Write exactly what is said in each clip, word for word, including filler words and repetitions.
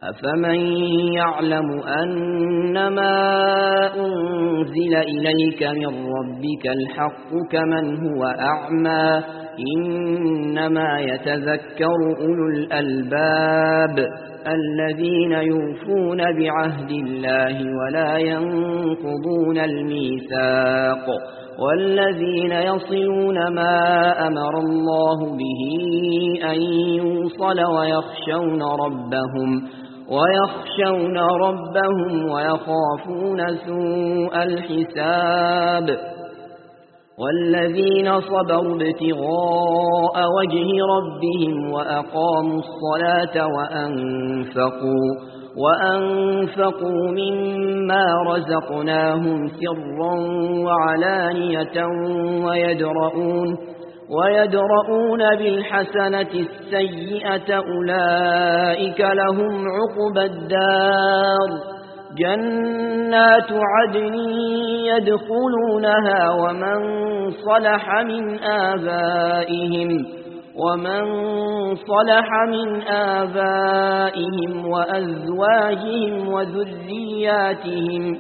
أفمن يعلم أنما أنزل إليك من ربك الحق كمن هو أعمى إنما يتذكر أولو الألباب الذين يوفون بعهد الله ولا ينقضون الميثاق والذين يصلون ما أمر الله به أن يوصل ويخشون ربهم ويخشون ربهم ويخافون سوء الحساب والذين صبروا ابتغاء وجه ربهم وأقاموا الصلاة وأنفقوا وأنفقوا مما رزقناهم سرا وعلانية ويدرؤون ويدرؤون بالحسنة السيئة أولئك لهم عقبى الدار جنات عدن يدخلونها ومن صلح من آبائهم ومن صلح من آبائهم وأزواجهم وذرياتهم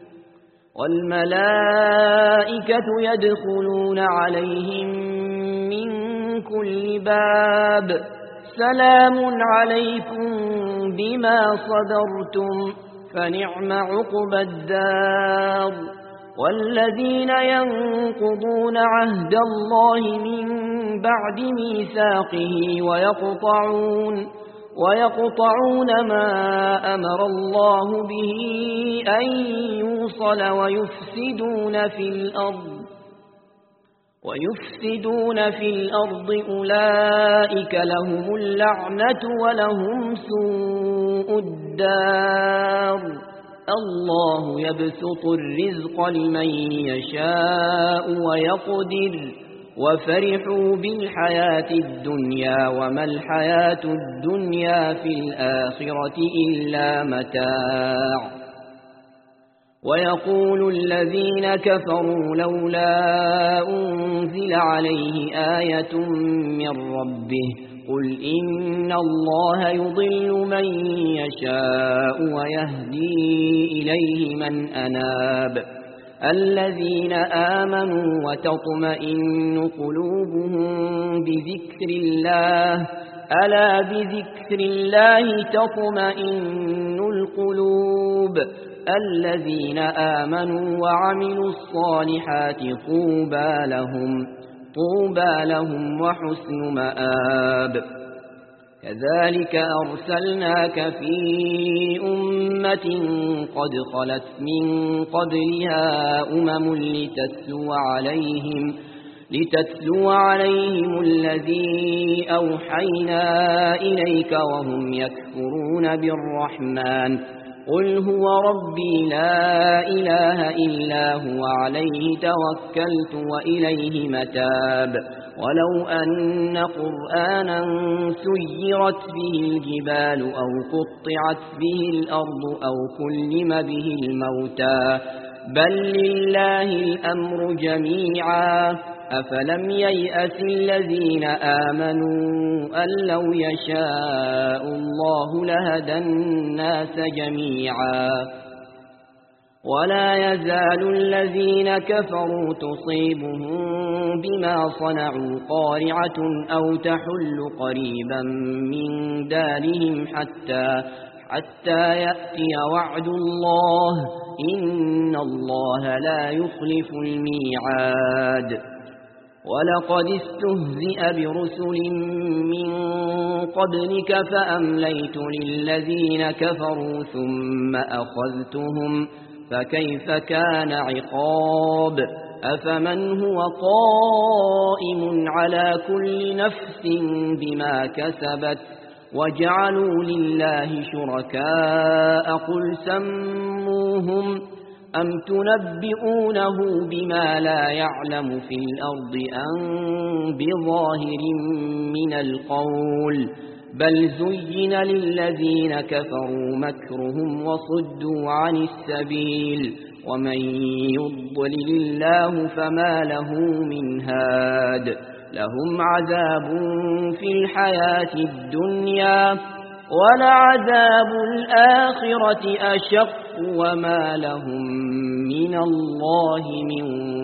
والملائكة يدخلون عليهم من كل باب سلام عليكم بما صبرتم فنعم عقبى الدار والذين ينقضون عهد الله من بعد ميثاقه ويقطعون ويقطعون ما أمر الله به أن يوصل ويفسدون في الأرض ويفسدون في الأرض أولئك لهم اللعنة ولهم سوء الدار الله يبسط الرزق لمن يشاء ويقدر وفرحوا بالحياة الدنيا وما الحياة الدنيا في الآخرة إلا متاع ويقول الذين كفروا لولا أنزل عليه آية من ربه قل إن الله يضل من يشاء ويهدي إليه من أناب الذين آمنوا وتطمئن قلوبهم بذكر الله ألا بذكر الله تطمئن القلوب الذين آمنوا وعملوا الصالحات طوبى لهم طوبى لهم وحسن مآب كذلك أرسلناك في أمة قد خلت من قبلها أمم لتتلو عليهم لتتلو عليهم الذي أوحينا إليك وهم يكفرون بالرحمن قل هو ربي لا إله إلا هو عليه توكلت وإليه متاب ولو أن قرآنا سيرت به الجبال أو قطعت به الأرض أو كلم به الموتى بل لله الأمر جميعا أفلم ييأس الذين آمنوا أن لو يشاء الله لهدى الناس جميعا ولا يزال الذين كفروا تصيبهم بما صنعوا قارعة أو تحل قريبا من دارهم حتى حتى يأتي وعد الله إن الله لا يخلف الميعاد ولقد استهزئ برسل من قبلك فأمليت للذين كفروا ثم أخذتهم فكيف كان عقاب أفمن هو قائم على كل نفس بما كسبت وجعلوا لله شركاء قل سموهم أم تنبئونه بما لا يعلم في الأرض أم بظاهر من القول بل زين للذين كفروا مكرهم وصدوا عن السبيل ومن يضلل الله فما له من هاد لهم عذاب في الحياة الدنيا ولعذاب الآخرة أشق وما لهم من الله من